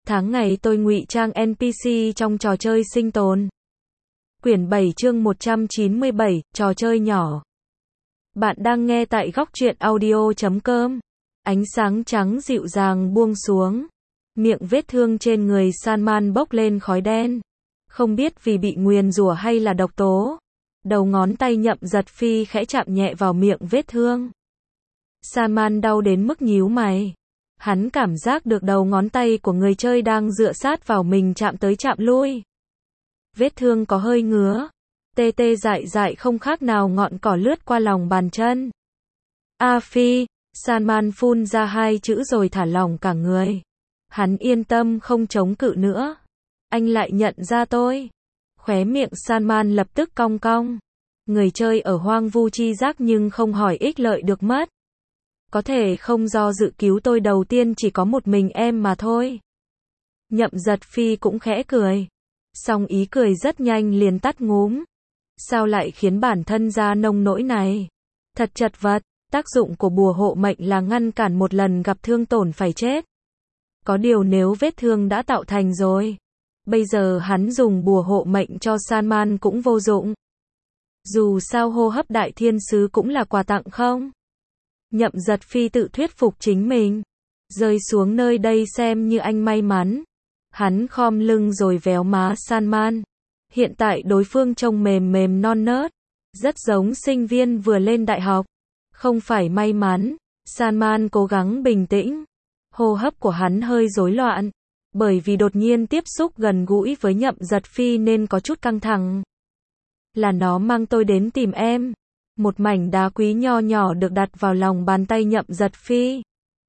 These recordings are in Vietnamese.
Tháng ngày tôi ngụy trang NPC trong trò chơi sinh tồn. Quyển 7 chương 197, trò chơi nhỏ. Bạn đang nghe tại góc truyện audio.com. Ánh sáng trắng dịu dàng buông xuống. Miệng vết thương trên người Salman bốc lên khói đen. Không biết vì bị nguyền rủa hay là độc tố. Đầu ngón tay Nhậm Giật Phi khẽ chạm nhẹ vào miệng vết thương. Salman đau đến mức nhíu mày. Hắn cảm giác được đầu ngón tay của người chơi đang dựa sát vào mình chạm tới chạm lui. Vết thương có hơi ngứa. Tê tê dại dại không khác nào ngọn cỏ lướt qua lòng bàn chân. A Phi, Salman phun ra hai chữ rồi thả lỏng cả người. Hắn yên tâm không chống cự nữa. Anh lại nhận ra tôi. Khóe miệng Salman lập tức cong cong. Người chơi ở hoang vu chi giác nhưng không hỏi ích lợi được mất. Có thể không do dự cứu tôi đầu tiên chỉ có một mình em mà thôi. Nhậm Giật Phi cũng khẽ cười. Song ý cười rất nhanh liền tắt ngúm. Sao lại khiến bản thân ra nông nỗi này? Thật chật vật, tác dụng của bùa hộ mệnh là ngăn cản một lần gặp thương tổn phải chết. Có điều nếu vết thương đã tạo thành rồi, bây giờ hắn dùng bùa hộ mệnh cho Salman cũng vô dụng. Dù sao hô hấp đại thiên sứ cũng là quà tặng không? Nhậm Giật Phi tự thuyết phục chính mình. Rơi xuống nơi đây xem như anh may mắn. Hắn khom lưng rồi véo má Salman. Hiện tại đối phương trông mềm mềm non nớt. Rất giống sinh viên vừa lên đại học. Không phải may mắn. Salman cố gắng bình tĩnh. Hô hấp của hắn hơi rối loạn. Bởi vì đột nhiên tiếp xúc gần gũi với Nhậm Giật Phi nên có chút căng thẳng. Là nó mang tôi đến tìm em. Một mảnh đá quý nho nhỏ được đặt vào lòng bàn tay Nhậm Giật Phi.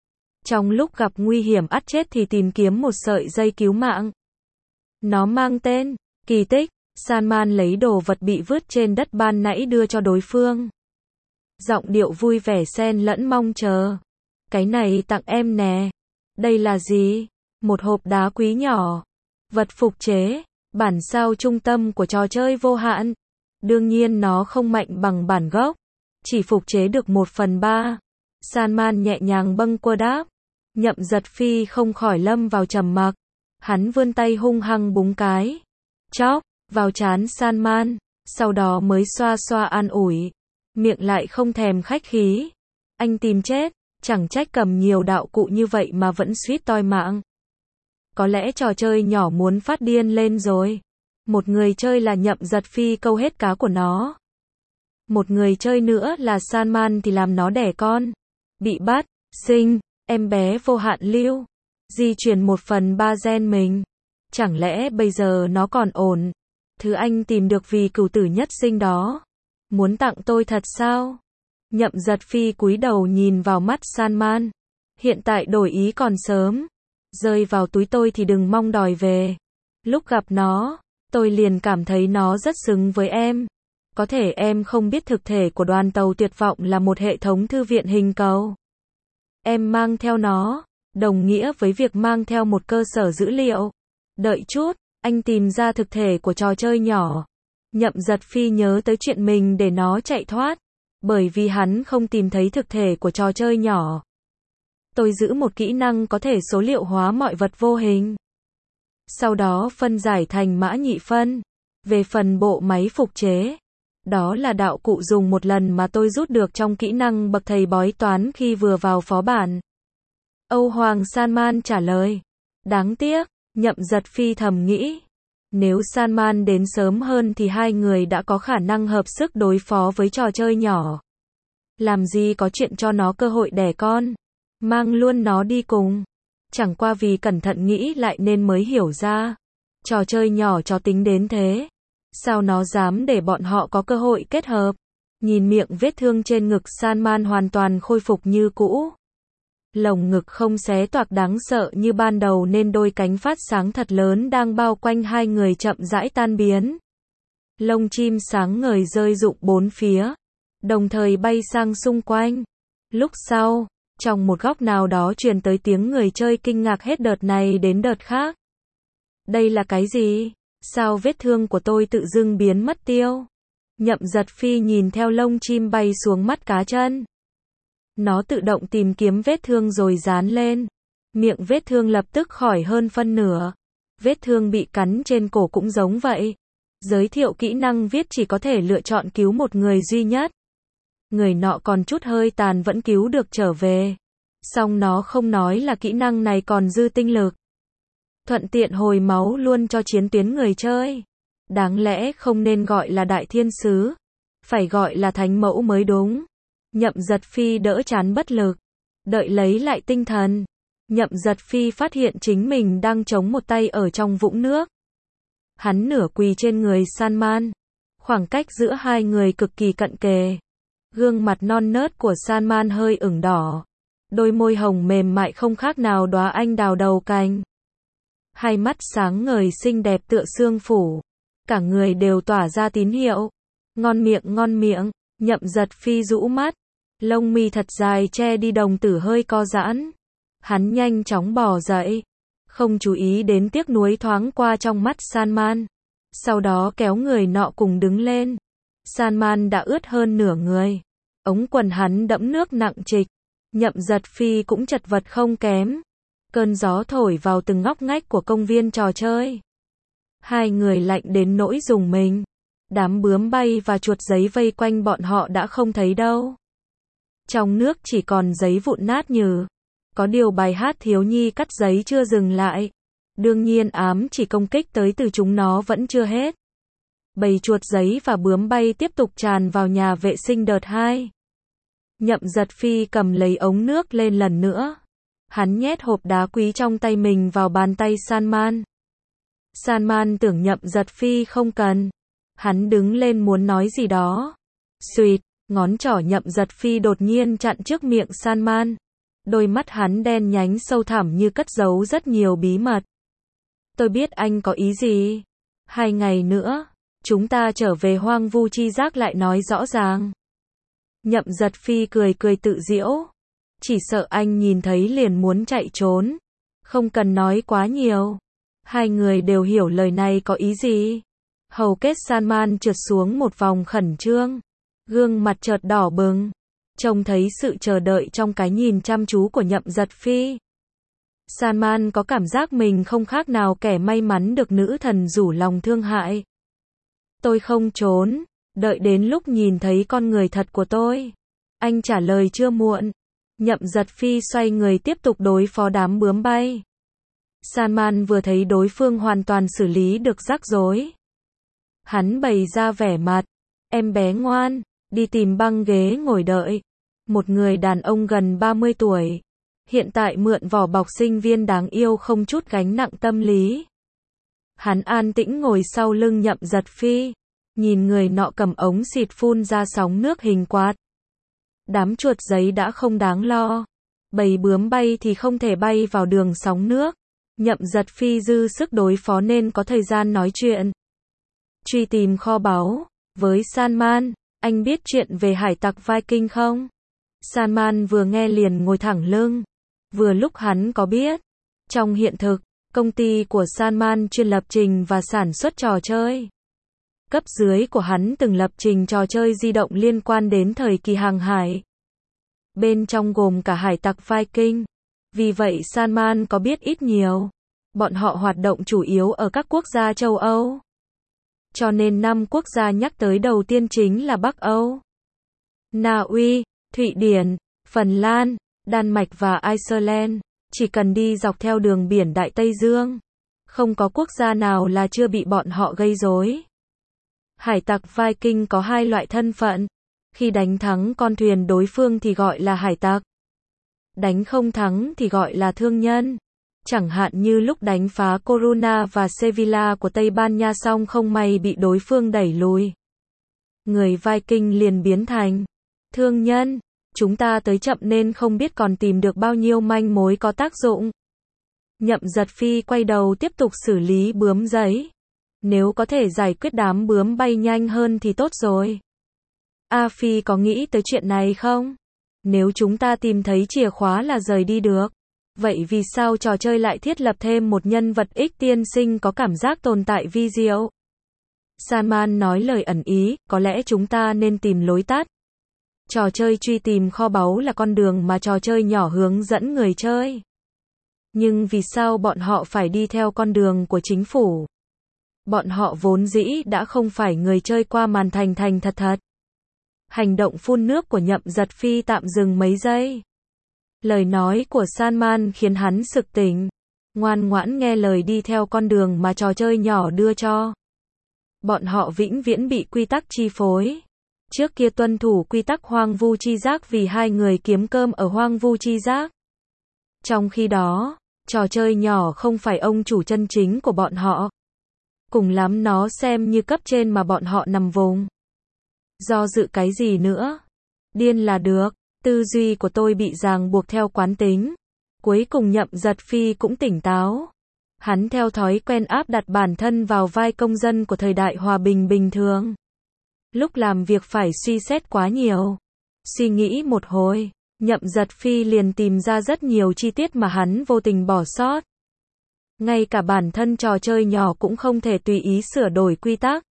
Trong lúc gặp nguy hiểm ắt chết thì tìm kiếm một sợi dây cứu mạng. Nó mang tên, kỳ tích. Salman lấy đồ vật bị vứt trên đất ban nãy đưa cho đối phương. Giọng điệu vui vẻ xen lẫn mong chờ. Cái này tặng em nè. Đây là gì? Một hộp đá quý nhỏ. Vật phục chế. Bản sao trung tâm của trò chơi vô hạn. Đương nhiên nó không mạnh bằng bản gốc. Chỉ phục chế được 1/3. Salman nhẹ nhàng bâng quơ đáp. Nhậm Giật Phi không khỏi lâm vào trầm mặc. Hắn vươn tay hung hăng búng cái. Chóp, vào trán Salman. Sau đó mới xoa xoa an ủi. Miệng lại không thèm khách khí. Anh tìm chết. Chẳng trách cầm nhiều đạo cụ như vậy mà vẫn suýt toi mạng. Có lẽ trò chơi nhỏ muốn phát điên lên rồi. Một người chơi là Nhậm Giật Phi câu hết cá của nó. Một người chơi nữa là Salman thì làm nó đẻ con. Bị bắt, sinh, em bé vô hạn lưu. Di truyền 1/3 gen mình. Chẳng lẽ bây giờ nó còn ổn? Thứ anh tìm được vì cửu tử nhất sinh đó. Muốn tặng tôi thật sao? Nhậm Giật Phi cúi đầu nhìn vào mắt Salman. Hiện tại đổi ý còn sớm. Rơi vào túi tôi thì đừng mong đòi về. Lúc gặp nó, tôi liền cảm thấy nó rất xứng với em. Có thể em không biết thực thể của đoàn tàu tuyệt vọng là một hệ thống thư viện hình cầu. Em mang theo nó, đồng nghĩa với việc mang theo một cơ sở dữ liệu. Đợi chút, anh tìm ra thực thể của trò chơi nhỏ. Nhậm Giật Phi nhớ tới chuyện mình để nó chạy thoát. Bởi vì hắn không tìm thấy thực thể của trò chơi nhỏ. Tôi giữ một kỹ năng có thể số liệu hóa mọi vật vô hình. Sau đó phân giải thành mã nhị phân. Về phần bộ máy phục chế. Đó là đạo cụ dùng một lần mà tôi rút được trong kỹ năng bậc thầy bói toán khi vừa vào phó bản. Âu Hoàng Salman trả lời. Đáng tiếc, Nhậm Giật Phi thầm nghĩ. Nếu Salman đến sớm hơn thì hai người đã có khả năng hợp sức đối phó với trò chơi nhỏ. Làm gì có chuyện cho nó cơ hội đẻ con. Mang luôn nó đi cùng. Chẳng qua vì cẩn thận nghĩ lại nên mới hiểu ra. Trò chơi nhỏ cho tính đến thế. Sao nó dám để bọn họ có cơ hội kết hợp. Nhìn miệng vết thương trên ngực Salman hoàn toàn khôi phục như cũ. Lồng ngực không xé toạc đáng sợ như ban đầu nên đôi cánh phát sáng thật lớn đang bao quanh hai người chậm rãi tan biến. Lông chim sáng ngời rơi rụng bốn phía. Đồng thời bay sang xung quanh. Lúc sau, trong một góc nào đó truyền tới tiếng người chơi kinh ngạc hết đợt này đến đợt khác. Đây là cái gì? Sao vết thương của tôi tự dưng biến mất tiêu? Nhậm Giật Phi nhìn theo lông chim bay xuống mắt cá chân. Nó tự động tìm kiếm vết thương rồi dán lên. Miệng vết thương lập tức khỏi hơn phân nửa. Vết thương bị cắn trên cổ cũng giống vậy. Giới thiệu kỹ năng viết chỉ có thể lựa chọn cứu một người duy nhất. Người nọ còn chút hơi tàn vẫn cứu được trở về. Song nó không nói là kỹ năng này còn dư tinh lực. Thuận tiện hồi máu luôn cho chiến tuyến người chơi. Đáng lẽ không nên gọi là đại thiên sứ. Phải gọi là thánh mẫu mới đúng. Nhậm Giật Phi đỡ chán bất lực. Đợi lấy lại tinh thần. Nhậm Giật Phi phát hiện chính mình đang chống một tay ở trong vũng nước. Hắn nửa quỳ trên người Salman. Khoảng cách giữa hai người cực kỳ cận kề. Gương mặt non nớt của Salman hơi ửng đỏ. Đôi môi hồng mềm mại không khác nào đóa anh đào đầu cành. Hai mắt sáng ngời xinh đẹp tựa sương phủ. Cả người đều tỏa ra tín hiệu. Ngon miệng, Nhậm Giật Phi rũ mắt. Lông mi thật dài che đi đồng tử hơi co giãn. Hắn nhanh chóng bò dậy. Không chú ý đến tiếc nuối thoáng qua trong mắt Salman. Sau đó kéo người nọ cùng đứng lên. Salman đã ướt hơn nửa người. Ống quần hắn đẫm nước nặng trịch. Nhậm Giật Phi cũng chật vật không kém. Cơn gió thổi vào từng ngóc ngách của công viên trò chơi. Hai người lạnh đến nỗi rùng mình. Đám bướm bay và chuột giấy vây quanh bọn họ đã không thấy đâu. Trong nước chỉ còn giấy vụn nát nhừ. Có điều bài hát thiếu nhi cắt giấy chưa dừng lại. Đương nhiên ám chỉ công kích tới từ chúng nó vẫn chưa hết. Bầy chuột giấy và bướm bay tiếp tục tràn vào nhà vệ sinh đợt 2. Nhậm Giật Phi cầm lấy ống nước lên lần nữa. Hắn nhét hộp đá quý trong tay mình vào bàn tay Salman. Salman tưởng Nhậm Giật Phi không cần. Hắn đứng lên muốn nói gì đó. Xuỵt, ngón trỏ Nhậm Giật Phi đột nhiên chặn trước miệng Salman. Đôi mắt hắn đen nhánh sâu thẳm như cất giấu rất nhiều bí mật. Tôi biết anh có ý gì. 2 ngày nữa, chúng ta trở về hoang vu chi giác lại nói rõ ràng. Nhậm Giật Phi cười tự giễu. Chỉ sợ anh nhìn thấy liền muốn chạy trốn. Không cần nói quá nhiều. Hai người đều hiểu lời này có ý gì. Hầu kết Salman trượt xuống một vòng khẩn trương. Gương mặt chợt đỏ bừng. Trông thấy sự chờ đợi trong cái nhìn chăm chú của Nhậm Giật Phi. Salman có cảm giác mình không khác nào kẻ may mắn được nữ thần rủ lòng thương hại. Tôi không trốn. Đợi đến lúc nhìn thấy con người thật của tôi. Anh trả lời chưa muộn. Nhậm Giật Phi xoay người tiếp tục đối phó đám bướm bay. Salman vừa thấy đối phương hoàn toàn xử lý được rắc rối. Hắn bày ra vẻ mặt. Em bé ngoan, đi tìm băng ghế ngồi đợi. Một người đàn ông gần 30 tuổi. Hiện tại mượn vỏ bọc sinh viên đáng yêu không chút gánh nặng tâm lý. Hắn an tĩnh ngồi sau lưng Nhậm Giật Phi. Nhìn người nọ cầm ống xịt phun ra sóng nước hình quạt. Đám chuột giấy đã không đáng lo. Bầy bướm bay thì không thể bay vào đường sóng nước. Nhậm Giật Phi dư sức đối phó nên có thời gian nói chuyện. Truy tìm kho báu. Với Salman, anh biết chuyện về hải tặc Viking không? Salman vừa nghe liền ngồi thẳng lưng. Vừa lúc hắn có biết. Trong hiện thực, công ty của Salman chuyên lập trình và sản xuất trò chơi. Cấp dưới của hắn từng lập trình trò chơi di động liên quan đến thời kỳ hàng hải. Bên trong gồm cả hải tặc Viking. Vì vậy Salman có biết ít nhiều. Bọn họ hoạt động chủ yếu ở các quốc gia châu Âu. Cho nên 5 quốc gia nhắc tới đầu tiên chính là Bắc Âu. Na Uy, Thụy Điển, Phần Lan, Đan Mạch và Iceland. Chỉ cần đi dọc theo đường biển Đại Tây Dương. Không có quốc gia nào là chưa bị bọn họ gây rối. Hải tặc Viking có 2 loại thân phận. Khi đánh thắng con thuyền đối phương thì gọi là hải tặc. Đánh không thắng thì gọi là thương nhân. Chẳng hạn như lúc đánh phá Coruna và Sevilla của Tây Ban Nha xong không may bị đối phương đẩy lùi. Người Viking liền biến thành thương nhân. Chúng ta tới chậm nên không biết còn tìm được bao nhiêu manh mối có tác dụng. Nhậm Giật Phi quay đầu tiếp tục xử lý bướm giấy. Nếu có thể giải quyết đám bướm bay nhanh hơn thì tốt rồi. A Phi có nghĩ tới chuyện này không? Nếu chúng ta tìm thấy chìa khóa là rời đi được. Vậy vì sao trò chơi lại thiết lập thêm một nhân vật ích tiên sinh có cảm giác tồn tại vi diệu? Salman nói lời ẩn ý, có lẽ chúng ta nên tìm lối tắt. Trò chơi truy tìm kho báu là con đường mà trò chơi nhỏ hướng dẫn người chơi. Nhưng vì sao bọn họ phải đi theo con đường của chính phủ? Bọn họ vốn dĩ đã không phải người chơi qua màn thành thành thật thật. Hành động phun nước của Nhậm Giật Phi tạm dừng mấy giây. Lời nói của Salman khiến hắn sực tỉnh. Ngoan ngoãn nghe lời đi theo con đường mà trò chơi nhỏ đưa cho. Bọn họ vĩnh viễn bị quy tắc chi phối. Trước kia tuân thủ quy tắc hoang vu chi giác vì hai người kiếm cơm ở hoang vu chi giác. Trong khi đó, trò chơi nhỏ không phải ông chủ chân chính của bọn họ. Cùng lắm nó xem như cấp trên mà bọn họ nằm vùng. Do dự cái gì nữa? Điên là được. Tư duy của tôi bị ràng buộc theo quán tính. Cuối cùng Nhậm Giật Phi cũng tỉnh táo. Hắn theo thói quen áp đặt bản thân vào vai công dân của thời đại hòa bình bình thường. Lúc làm việc phải suy xét quá nhiều. Suy nghĩ một hồi, Nhậm Giật Phi liền tìm ra rất nhiều chi tiết mà hắn vô tình bỏ sót. Ngay cả bản thân trò chơi nhỏ cũng không thể tùy ý sửa đổi quy tắc.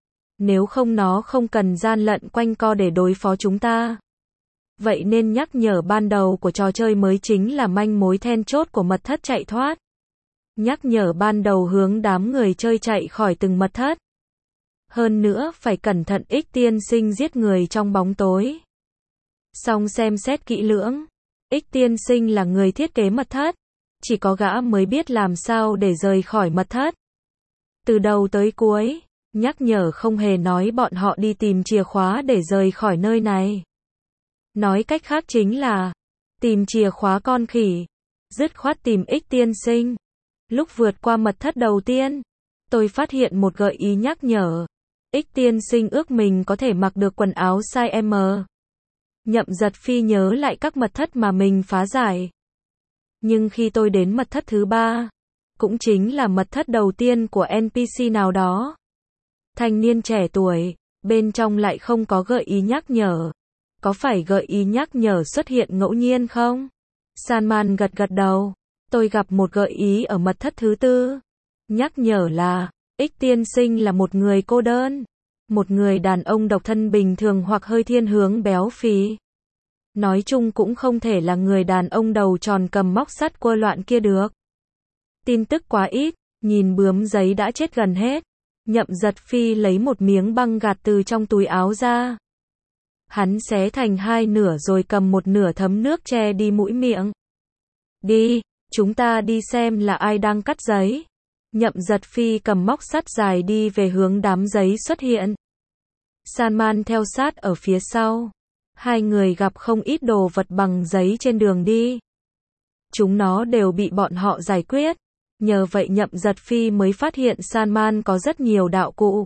Nếu không nó không cần gian lận quanh co để đối phó chúng ta. Vậy nên nhắc nhở ban đầu của trò chơi mới chính là manh mối then chốt của mật thất chạy thoát. Nhắc nhở ban đầu hướng đám người chơi chạy khỏi từng mật thất. Hơn nữa phải cẩn thận Ích tiên sinh giết người trong bóng tối. Xong xem xét kỹ lưỡng. Ích tiên sinh là người thiết kế mật thất. Chỉ có gã mới biết làm sao để rời khỏi mật thất. Từ đầu tới cuối, nhắc nhở không hề nói bọn họ đi tìm chìa khóa để rời khỏi nơi này. Nói cách khác chính là tìm chìa khóa con khỉ. Dứt khoát tìm Ích tiên sinh. Lúc vượt qua mật thất đầu tiên, tôi phát hiện một gợi ý nhắc nhở. Ích tiên sinh ước mình có thể mặc được quần áo size M. Nhậm Giật Phi nhớ lại các mật thất mà mình phá giải. Nhưng khi tôi đến mật thất thứ 3, cũng chính là mật thất đầu tiên của NPC nào đó. Thanh niên trẻ tuổi, bên trong lại không có gợi ý nhắc nhở. Có phải gợi ý nhắc nhở xuất hiện ngẫu nhiên không? Salman gật gật đầu. Tôi gặp một gợi ý ở mật thất thứ 4. Nhắc nhở là, Ích tiên sinh là một người cô đơn. Một người đàn ông độc thân bình thường hoặc hơi thiên hướng béo phì. Nói chung cũng không thể là người đàn ông đầu tròn cầm móc sắt quơ loạn kia được. Tin tức quá ít, nhìn bướm giấy đã chết gần hết. Nhậm Giật Phi lấy một miếng băng gạt từ trong túi áo ra. Hắn xé thành hai nửa rồi cầm một nửa thấm nước che đi mũi miệng. Đi, chúng ta đi xem là ai đang cắt giấy. Nhậm Giật Phi cầm móc sắt dài đi về hướng đám giấy xuất hiện. Salman theo sát ở phía sau. Hai người gặp không ít đồ vật bằng giấy trên đường đi. Chúng nó đều bị bọn họ giải quyết. Nhờ vậy Nhậm Giật Phi mới phát hiện Salman có rất nhiều đạo cụ.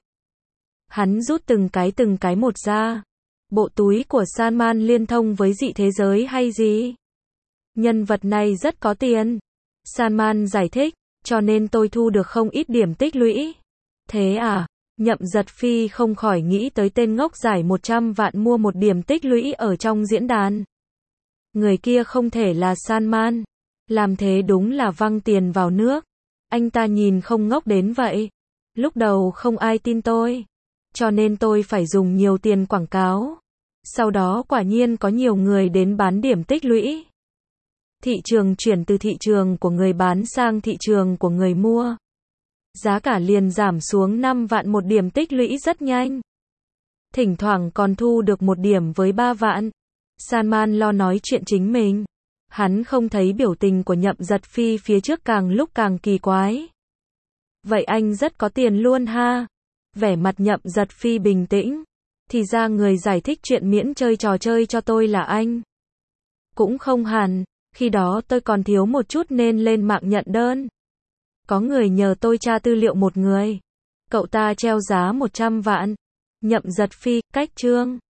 Hắn rút từng cái một ra. Bộ túi của Salman liên thông với dị thế giới hay gì? Nhân vật này rất có tiền. Salman giải thích, cho nên tôi thu được không ít điểm tích lũy. Thế à? Nhậm Giật Phi không khỏi nghĩ tới tên ngốc giải 100 vạn mua một điểm tích lũy ở trong diễn đàn. Người kia không thể là Salman. Làm thế đúng là văng tiền vào nước. Anh ta nhìn không ngốc đến vậy. Lúc đầu không ai tin tôi. Cho nên tôi phải dùng nhiều tiền quảng cáo. Sau đó quả nhiên có nhiều người đến bán điểm tích lũy. Thị trường chuyển từ thị trường của người bán sang thị trường của người mua. Giá cả liền giảm xuống 5 vạn một điểm tích lũy rất nhanh. Thỉnh thoảng còn thu được một điểm với 3 vạn. Salman lo nói chuyện chính mình. Hắn không thấy biểu tình của Nhậm Giật Phi phía trước càng lúc càng kỳ quái. Vậy anh rất có tiền luôn ha. Vẻ mặt Nhậm Giật Phi bình tĩnh. Thì ra người giải thích chuyện miễn chơi trò chơi cho tôi là anh. Cũng không hẳn. Khi đó tôi còn thiếu một chút nên lên mạng nhận đơn. Có người nhờ tôi tra tư liệu một người. Cậu ta treo giá 100 vạn. Nhậm Giật Phi, cách chương.